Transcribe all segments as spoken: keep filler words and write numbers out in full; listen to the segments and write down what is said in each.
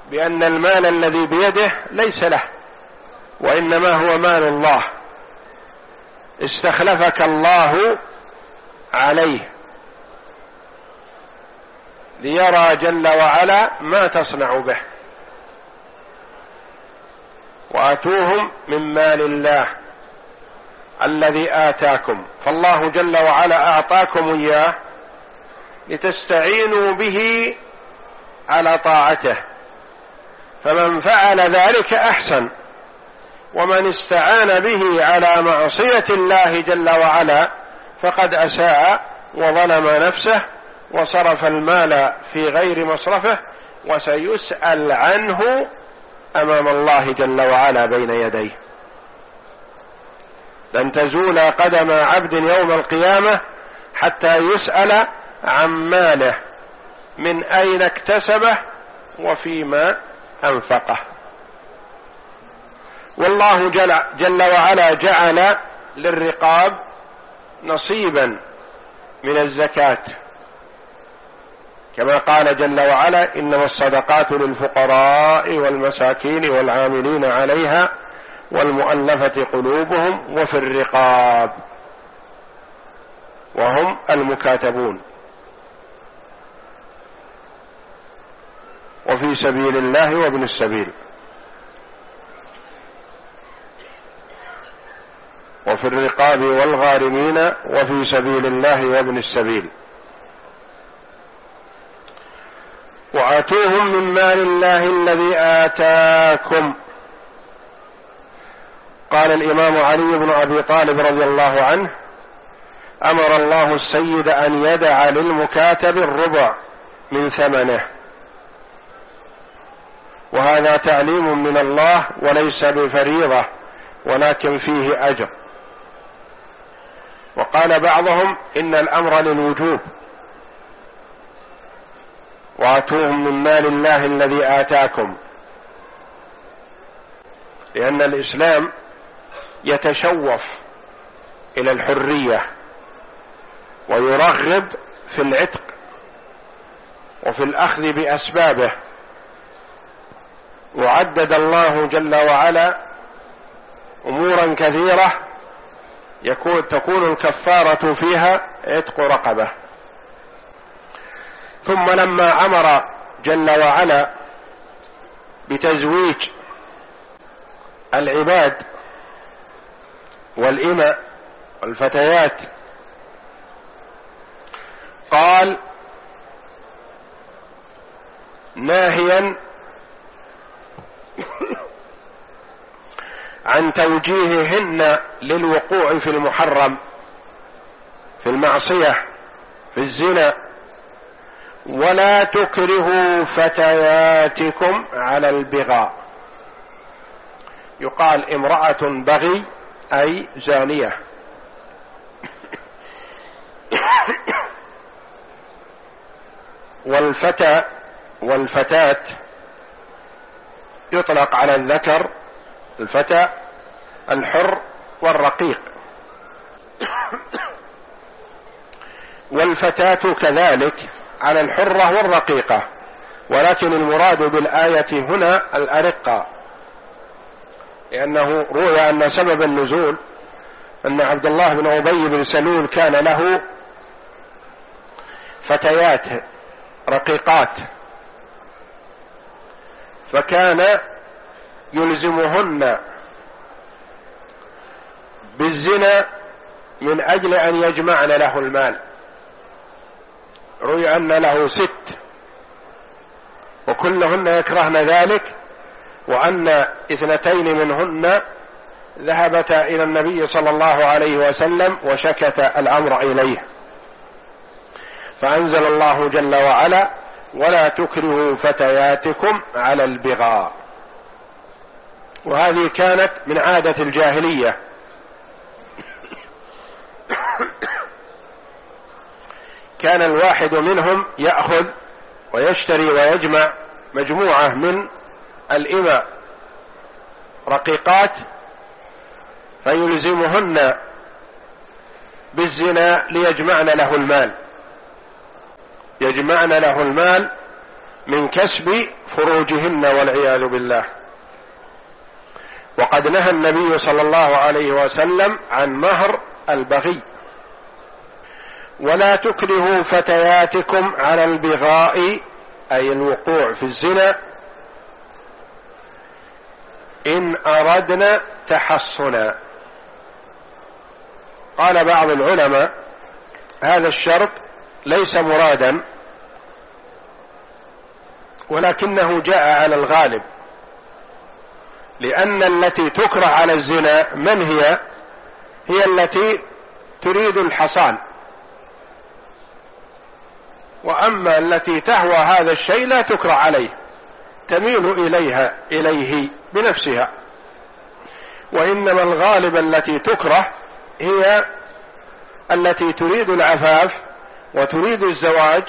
بأن المال الذي بيده ليس له، وإنما هو مال الله، استخلفك الله عليه ليرى جل وعلا ما تصنع به. وآتوهم من مال الله الذي آتاكم، فالله جل وعلا أعطاكم إياه لتستعينوا به على طاعته، فمن فعل ذلك أحسن، ومن استعان به على معصية الله جل وعلا فقد أساء وظلم نفسه وصرف المال في غير مصرفه، وسيسأل عنه أمام الله جل وعلا بين يديه. لن تزول قدم عبد يوم القيامة حتى يسأل عن ماله، من أين اكتسبه وفيما أنفقه. والله جل, جل وعلا جعل للرقاب نصيبا من الزكاة، كما قال جل وعلا: إنما الصدقات للفقراء والمساكين والعاملين عليها والمؤلفة قلوبهم وفي الرقاب وهم المكاتبون وفي سبيل الله وابن السبيل. وفي الرقاب والغارمين وفي سبيل الله وابن السبيل. وآتوهم من مال الله الذي آتاكم. قال الإمام علي بن أبي طالب رضي الله عنه: أمر الله السيد أن يدع للمكاتب الربع من ثمنه، وهذا تعليم من الله وليس بفريضة ولكن فيه أجر. وقال بعضهم: إن الأمر للوجوب، وآتوهم من مال الله الذي آتاكم، لأن الإسلام يتشوف إلى الحرية ويرغب في العتق وفي الأخذ بأسبابه. وعدد الله جل وعلا أمورا كثيرة يكون تكون الكفارة فيها عتق رقبة. ثم لما أمر جل وعلا بتزويج العباد والإماء والفتيات قال ناهيا عن توجيههن للوقوع في المحرم، في المعصية، في الزنا: ولا تكرهوا فتياتكم على البغاء. يقال امرأة بغي أي زانية. والفتى والفتاة يطلق على الذكر الفتى الحر والرقيق، والفتاة كذلك على الحرة والرقيقة، ولكن المراد بالآية هنا الأرقة، لأنه روي أن سبب النزول أن عبد الله بن أبي بن سلول كان له فتيات رقيقات، فكان يلزمهن بالزنا من أجل أن يجمعن له المال. روي أن له ست وكلهن يكرهن ذلك، وأن اثنتين منهن ذهبتا إلى النبي صلى الله عليه وسلم وشكتا الأمر إليه، فأنزل الله جل وعلا: ولا تكرهوا فتياتكم على البغاء. وهذه كانت من عادة الجاهلية، كان الواحد منهم يأخذ ويشتري ويجمع مجموعة من الإماء رقيقات فيلزمهن بالزنا ليجمعن له المال، يجمعن له المال من كسب فروجهن والعياذ بالله. وقد نهى النبي صلى الله عليه وسلم عن مهر البغي. ولا تكرهوا فتياتكم على البغاء أي الوقوع في الزنا إن أردنا تحصنا. قال بعض العلماء هذا الشرط ليس مرادا، ولكنه جاء على الغالب، لأن التي تكره على الزنا من هي؟ هي التي تريد الحصان، وأما التي تهوى هذا الشيء لا تكره عليه، تميل إليها إليه بنفسها. وإنما الغالب التي تكره هي التي تريد العفاف وتريد الزواج،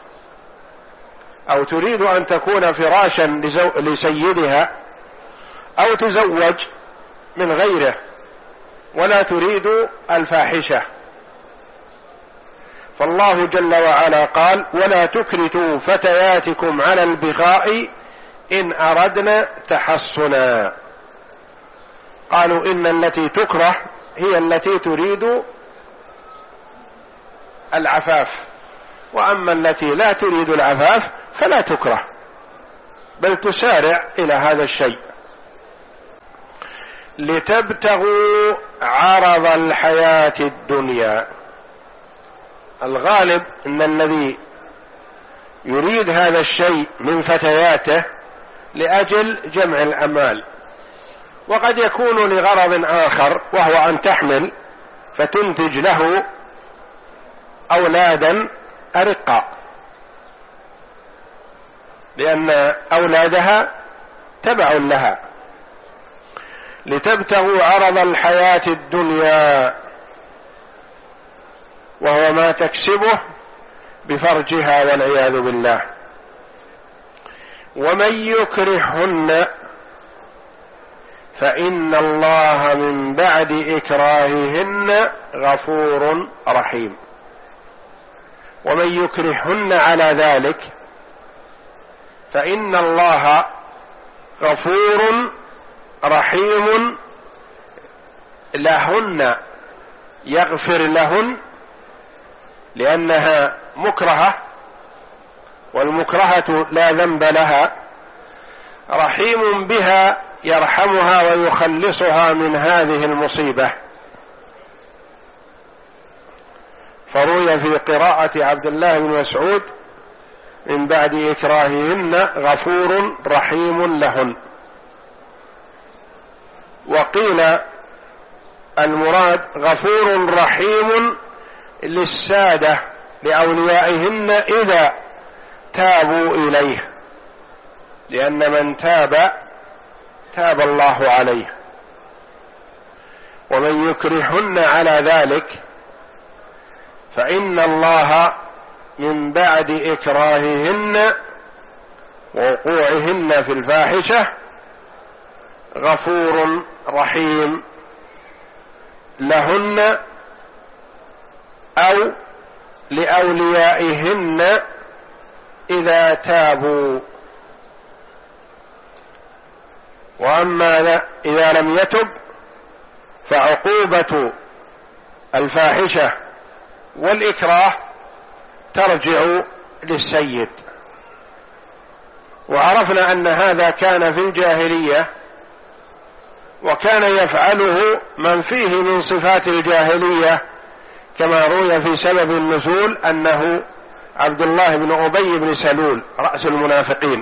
أو تريد أن تكون فراشا لسيدها، أو تزوج من غيره ولا تريد الفاحشة. فالله جل وعلا قال: ولا تكرهوا فتياتكم على البغاء إن أردنا تحصنا. قالوا إن التي تكره هي التي تريد العفاف، وأما التي لا تريد العفاف فلا تكره، بل تسارع إلى هذا الشيء. لتبتغوا عرض الحياة الدنيا. الغالب أن الذي يريد هذا الشيء من فتياته لأجل جمع الأموال، وقد يكون لغرض آخر وهو أن تحمل فتنتج له أولادا أرقا، لأن أولادها تبع لها. لتبتغوا عرض الحياة الدنيا، وهو ما تكسبه بفرجها والعياذ بالله. ومن يكرههن فإن الله من بعد إكراههن غفور رحيم. ومن يكرههن على ذلك فإن الله غفور رحيم لهن، يغفر لهن لأنها مكرهة، والمكرهة لا ذنب لها، رحيم بها يرحمها ويخلصها من هذه المصيبة. فروي في قراءة عبد الله بن مسعود: من بعد إكراههن غفور رحيم لهن. وقيل المراد غفور رحيم للسادة لأوليائهن إذا تابوا إليه، لأن من تاب تاب الله عليه. ومن يكرههن على ذلك فإن الله من بعد إكراههن ووقوعهن في الفاحشة غفور رحيم لهن أو لأوليائهن إذا تابوا. وأما إذا لم يتب فعقوبة الفاحشة والإكراه ترجع للسيد. وعرفنا أن هذا كان في الجاهلية، وكان يفعله من فيه من صفات الجاهلية، كما روي في سبب النزول أنه عبد الله بن أبي بن سلول رأس المنافقين.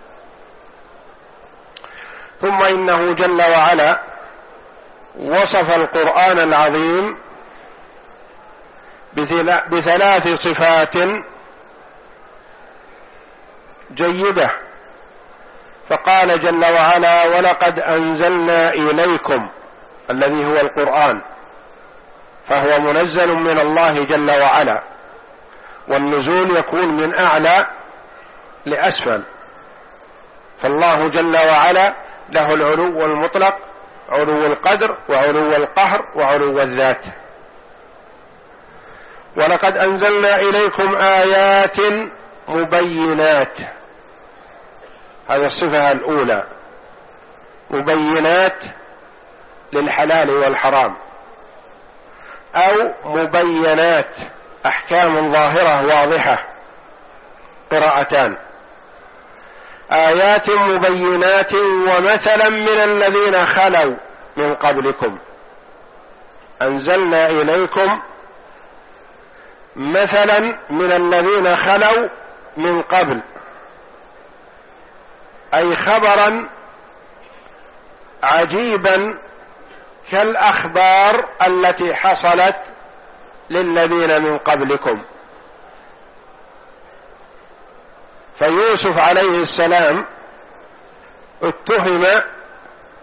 ثم إنه جل وعلا وصف القرآن العظيم بثلاث صفات جيدة، فقال جل وعلا: ولقد أنزلنا إليكم، الذي هو القرآن، فهو منزل من الله جل وعلا، والنزول يكون من أعلى لأسفل، فالله جل وعلا له العلو المطلق، علو القدر وعلو القهر وعلو الذات. ولقد أنزلنا إليكم آيات مبينات، هذه الصفة الأولى، مبينات للحلال والحرام، أو مبينات أحكام ظاهرة واضحة، قراءتان. آيات مبينات ومثلا من الذين خلوا من قبلكم أنزلنا إليكم مثلا من الذين خلوا من قبل، أي خبرا عجيبا كالأخبار التي حصلت للذين من قبلكم. فيوسف عليه السلام اتهم